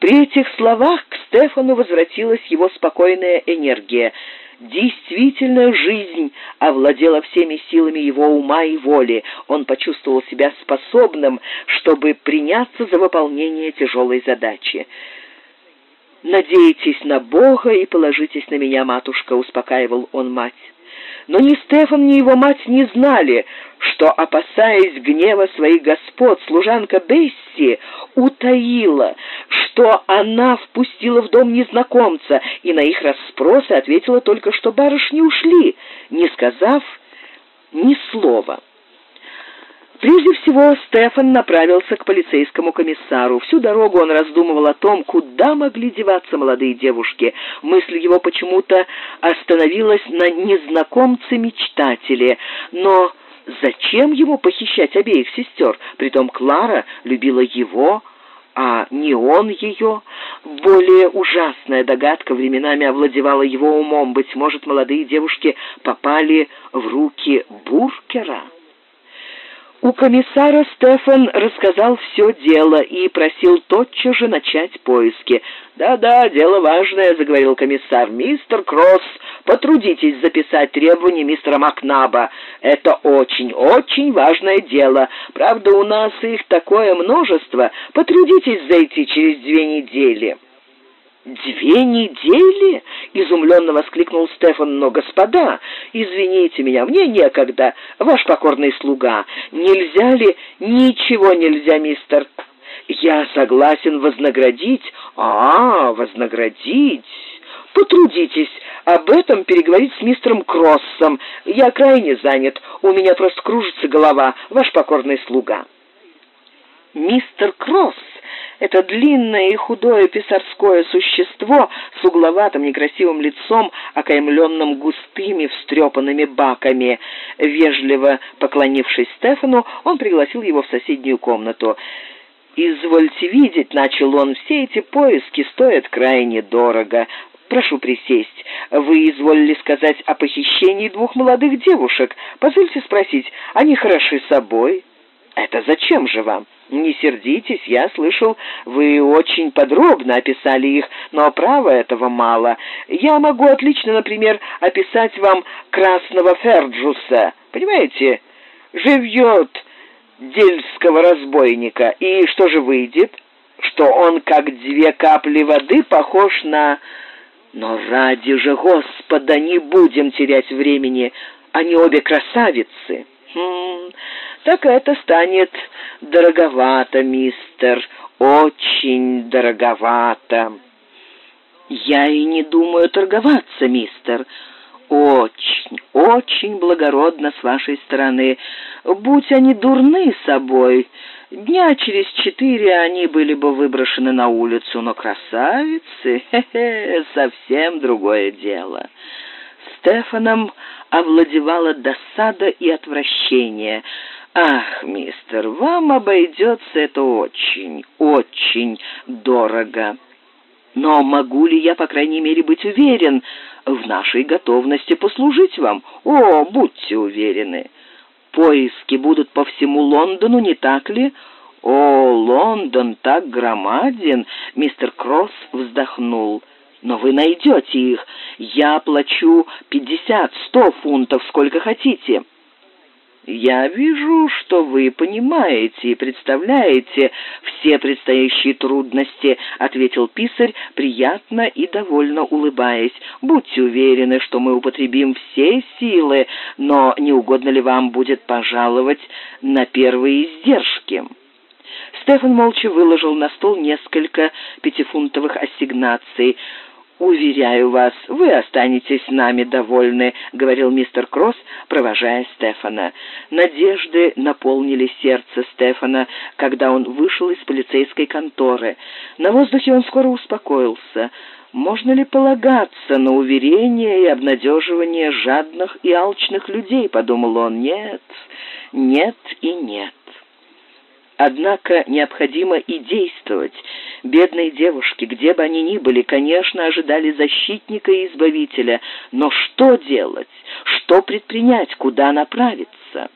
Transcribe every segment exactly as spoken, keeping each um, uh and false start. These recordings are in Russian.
При этих словах к Стефану возвратилась его спокойная энергия. Действительно, жизнь овладела всеми силами его ума и воли. Он почувствовал себя способным, чтобы приняться за выполнение тяжелой задачи. «Надейтесь на Бога и положитесь на меня, матушка», — успокаивал он мать. Но ни Стефан, ни его мать не знали, что, опасаясь гнева своих господ, служанка Бесси утаила, что она впустила в дом незнакомца, и на их расспросы ответила только, что барышни ушли, не сказав ни слова. Прежде всего, Стефан направился к полицейскому комиссару. Всю дорогу он раздумывал о том, куда могли деваться молодые девушки. Мысль его почему-то остановилась на незнакомце-мечтателе. Но зачем ему похищать обеих сестер? Притом Клара любила его, а не он ее. Более ужасная догадка временами овладевала его умом. Быть может, молодые девушки попали в руки Буркера? У комиссара Стефан рассказал все дело и просил тотчас же начать поиски. «Да-да, дело важное», — заговорил комиссар. «Мистер Кросс, потрудитесь записать требования мистера Макнаба. Это очень-очень важное дело. Правда, у нас их такое множество. Потрудитесь зайти через две недели». «Две недели?» — изумленно воскликнул Стефан. «Но, господа, извините меня, мне некогда, ваш покорный слуга. Нельзя ли?» «Ничего нельзя, мистер. Я согласен вознаградить». «А, вознаградить? Потрудитесь об этом переговорить с мистером Кроссом. Я крайне занят, у меня просто кружится голова, ваш покорный слуга». Мистер Кросс, это длинное и худое писарское существо с угловатым некрасивым лицом, окаймленным густыми встрепанными баками. Вежливо поклонившись Стефану, он пригласил его в соседнюю комнату. «Извольте видеть», — начал он, — «все эти поиски стоят крайне дорого. Прошу присесть. Вы изволили сказать о похищении двух молодых девушек. Позвольте спросить, они хороши собой?» «Это зачем же вам?» «Не сердитесь, я слышал, вы очень подробно описали их, но право этого мало. Я могу отлично, например, описать вам красного Ферджуса. Понимаете, живьет дельского разбойника. И что же выйдет? Что он, как две капли воды, похож на... Но ради же Господа, не будем терять времени. Они обе красавицы». «Хм, так это станет дороговато, мистер, очень дороговато». «Я и не думаю торговаться, мистер. Очень, очень благородно с вашей стороны. Будь они дурны собой, дня через четыре они были бы выброшены на улицу, но красавицы, хе-хе, совсем другое дело». Стефаном овладевала досада и отвращение. «Ах, мистер, вам обойдется это очень, очень дорого. Но могу ли я, по крайней мере, быть уверен в нашей готовности послужить вам? О, будьте уверены. Поиски будут по всему Лондону, не так ли?» «О, Лондон так громаден!» — мистер Кросс вздохнул. «Но вы найдете их. Я плачу пятьдесят, сто фунтов, сколько хотите». «Я вижу, что вы понимаете и представляете все предстоящие трудности», — ответил писарь, приятно и довольно улыбаясь. «Будьте уверены, что мы употребим все силы, но не угодно ли вам будет пожаловать на первые издержки?» Стефан молча выложил на стол несколько пятифунтовых ассигнаций. «Уверяю вас, вы останетесь нами довольны», — говорил мистер Кросс, провожая Стефана. Надежды наполнили сердце Стефана, когда он вышел из полицейской конторы. На воздухе он скоро успокоился. Можно ли полагаться на уверения и обнадеживания жадных и алчных людей, подумал он. Нет, нет и нет. Однако необходимо и действовать. Бедные девушки, где бы они ни были, конечно, ожидали защитника и избавителя. Но что делать? Что предпринять? Куда направиться?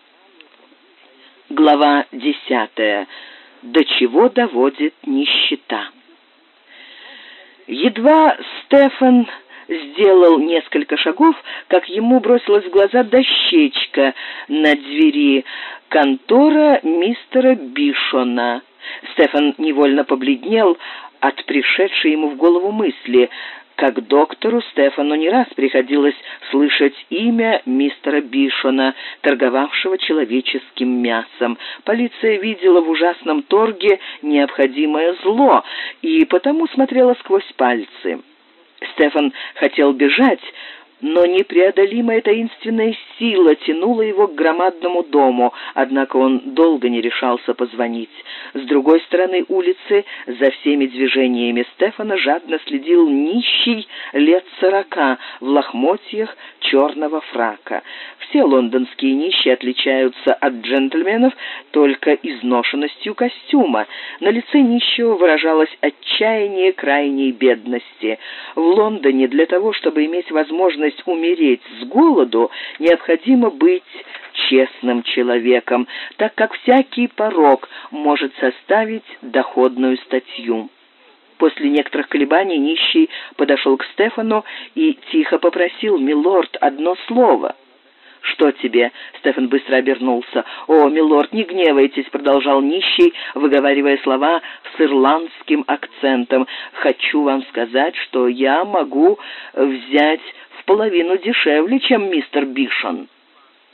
Глава десятая. До чего доводит нищета? Едва Стефан сделал несколько шагов, как ему бросилась в глаза дощечка на двери: «Контора мистера Бишона». Стефан невольно побледнел от пришедшей ему в голову мысли. Как доктору Стефану не раз приходилось слышать имя мистера Бишона, торговавшего человеческим мясом. Полиция видела в ужасном торге необходимое зло и потому смотрела сквозь пальцы. Стефан хотел бежать, но непреодолимая таинственная сила тянула его к громадному дому, однако он долго не решался позвонить. С другой стороны улицы за всеми движениями Стефана жадно следил нищий лет сорока в лохмотьях черного фрака. Все лондонские нищие отличаются от джентльменов только изношенностью костюма. На лице нищего выражалось отчаяние крайней бедности. В Лондоне для того, чтобы иметь возможность умереть с голоду, необходимо быть честным человеком, так как всякий порок может составить доходную статью. После некоторых колебаний нищий подошел к Стефану и тихо попросил: «Милорд, одно слово». «Что тебе?» — Стефан быстро обернулся. «О, милорд, не гневайтесь», — продолжал нищий, выговаривая слова с ирландским акцентом. «Хочу вам сказать, что я могу взять в половину дешевле, чем мистер Бишон».